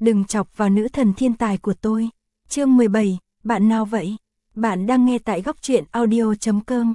đừng chọc vào nữ thần thiên tài của tôi. Chương 17, bạn nào vậy? Bạn đang nghe tại góc truyện audio.com.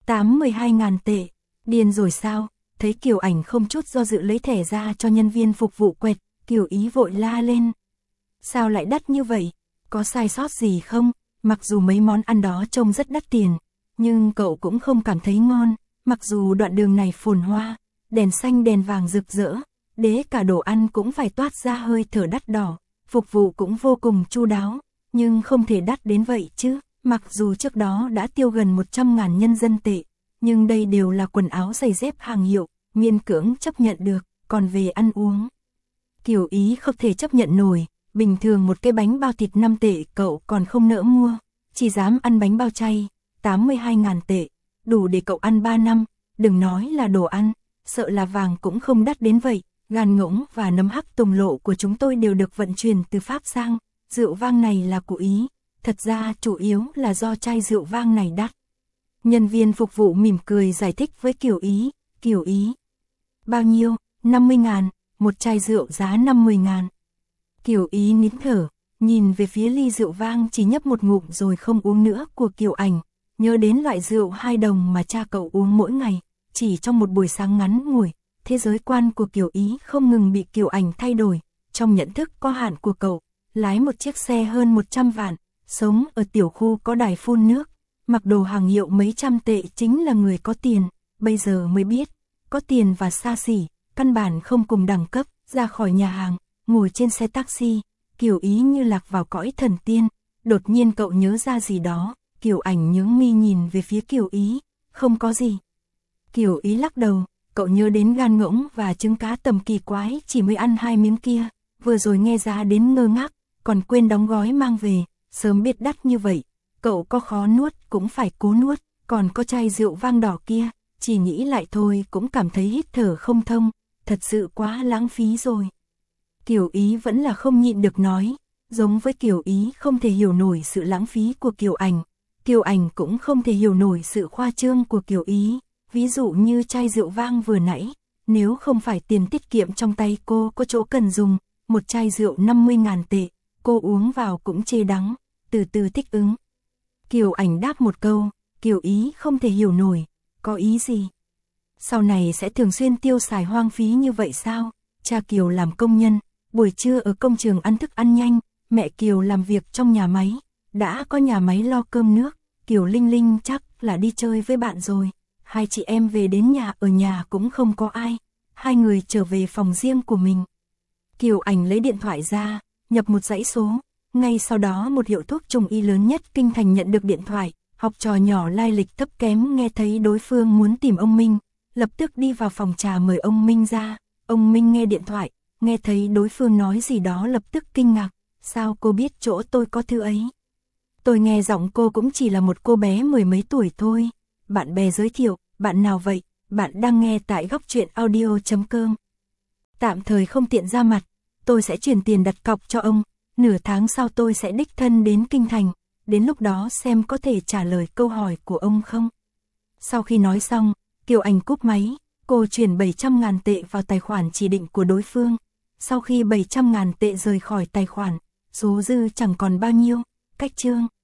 12.000 tệ. Điên rồi sao? Thấy Kiều Ảnh không chút do dự lấy thẻ ra cho nhân viên phục vụ quẹt, Kiều Ý vội la lên. Sao lại đắt như vậy? Có sai sót gì không? Mặc dù mấy món ăn đó trông rất đắt tiền, nhưng cậu cũng không cảm thấy ngon. Mặc dù đoạn đường này phồn hoa, đèn xanh đèn vàng rực rỡ, đến cả đồ ăn cũng phải toát ra hơi thở đắt đỏ, phục vụ cũng vô cùng chu đáo, nhưng không thể đắt đến vậy chứ. Mặc dù trước đó đã tiêu gần 100.000 nhân dân tệ, nhưng đây đều là quần áo giày dép hàng hiệu, miễn cưỡng chấp nhận được. Còn về ăn uống, Kiều Ý không thể chấp nhận nổi. Bình thường một cái bánh bao thịt 5 tệ cậu còn không nỡ mua, chỉ dám ăn bánh bao chay, 82.000 tệ, đủ để cậu ăn 3 năm, đừng nói là đồ ăn, sợ là vàng cũng không đắt đến vậy. Gan ngỗng và nấm hắc tùng lộ của chúng tôi đều được vận chuyển từ Pháp sang, rượu vang này là của Ý, thật ra chủ yếu là do chai rượu vang này đắt. Nhân viên phục vụ mỉm cười giải thích với Kiều Ý. Kiều Ý, bao nhiêu? 50.000, một chai rượu giá 50.000. Kiều Ý nín thở, nhìn về phía ly rượu vang chỉ nhấp một ngụm rồi không uống nữa của Kiều Ảnh, nhớ đến loại rượu 2 đồng mà cha cậu uống mỗi ngày. Chỉ trong một buổi sáng ngắn ngủi, thế giới quan của Kiều Ý không ngừng bị Kiều Ảnh thay đổi. Trong nhận thức có hạn của cậu, lái một chiếc xe hơn 100 vạn, sống ở tiểu khu có đài phun nước, mặc đồ hàng hiệu mấy trăm tệ chính là người có tiền. Bây giờ mới biết, có tiền và xa xỉ, căn bản không cùng đẳng cấp. Ra khỏi nhà hàng, ngồi trên xe taxi, Kiều Ý như lạc vào cõi thần tiên. Đột nhiên cậu nhớ ra gì đó, Kiều Ảnh nhướng mi nhìn về phía Kiều Ý. Không có gì. Kiều Ý lắc đầu, cậu nhớ đến gan ngỗng và trứng cá tầm kỳ quái chỉ mới ăn 2 miếng kia, vừa rồi nghe giá đến ngơ ngác, còn quên đóng gói mang về. Sớm biết đắt như vậy, cậu có khó nuốt cũng phải cố nuốt. Còn có chai rượu vang đỏ kia, chỉ nghĩ lại thôi cũng cảm thấy hít thở không thông, thật sự quá lãng phí rồi. Kiều Ý vẫn là không nhịn được nói, giống với Kiều Ý không thể hiểu nổi sự lãng phí của Kiều Ảnh, Kiều Ảnh cũng không thể hiểu nổi sự khoa trương của Kiều Ý. Ví dụ như chai rượu vang vừa nãy, nếu không phải tiền tiết kiệm trong tay cô có chỗ cần dùng, một chai rượu 50.000 tệ, cô uống vào cũng chê đắng, từ từ thích ứng. Kiều Ảnh đáp một câu, Kiều Ý không thể hiểu nổi, có ý gì? Sau này sẽ thường xuyên tiêu xài hoang phí như vậy sao? Cha Kiều làm công nhân, buổi trưa ở công trường ăn thức ăn nhanh, mẹ Kiều làm việc trong nhà máy, đã có nhà máy lo cơm nước, Kiều Linh Linh chắc là đi chơi với bạn rồi. Hai chị em về đến nhà, ở nhà cũng không có ai, hai người trở về phòng riêng của mình. Kiều Ảnh lấy điện thoại ra, nhập một dãy số, ngay sau đó một hiệu thuốc trung y lớn nhất kinh thành nhận được điện thoại. Học trò nhỏ lai lịch thấp kém nghe thấy đối phương muốn tìm ông Minh, lập tức đi vào phòng trà mời ông Minh ra. Ông Minh nghe điện thoại, nghe thấy đối phương nói gì đó lập tức kinh ngạc, sao cô biết chỗ tôi có thư ấy? Tôi nghe giọng cô cũng chỉ là một cô bé 10 mấy tuổi thôi. Bạn bè giới thiệu, bạn nào vậy? Bạn đang nghe tại góc truyện audio.com. Tạm thời không tiện ra mặt, tôi sẽ chuyển tiền đặt cọc cho ông, nửa tháng sau tôi sẽ đích thân đến kinh thành, đến lúc đó xem có thể trả lời câu hỏi của ông không. Sau khi nói xong, Kiều Ảnh cúp máy, cô chuyển 700.000 tệ vào tài khoản chỉ định của đối phương. Sau khi 700.000 tệ rời khỏi tài khoản, số dư chẳng còn bao nhiêu, cách chương.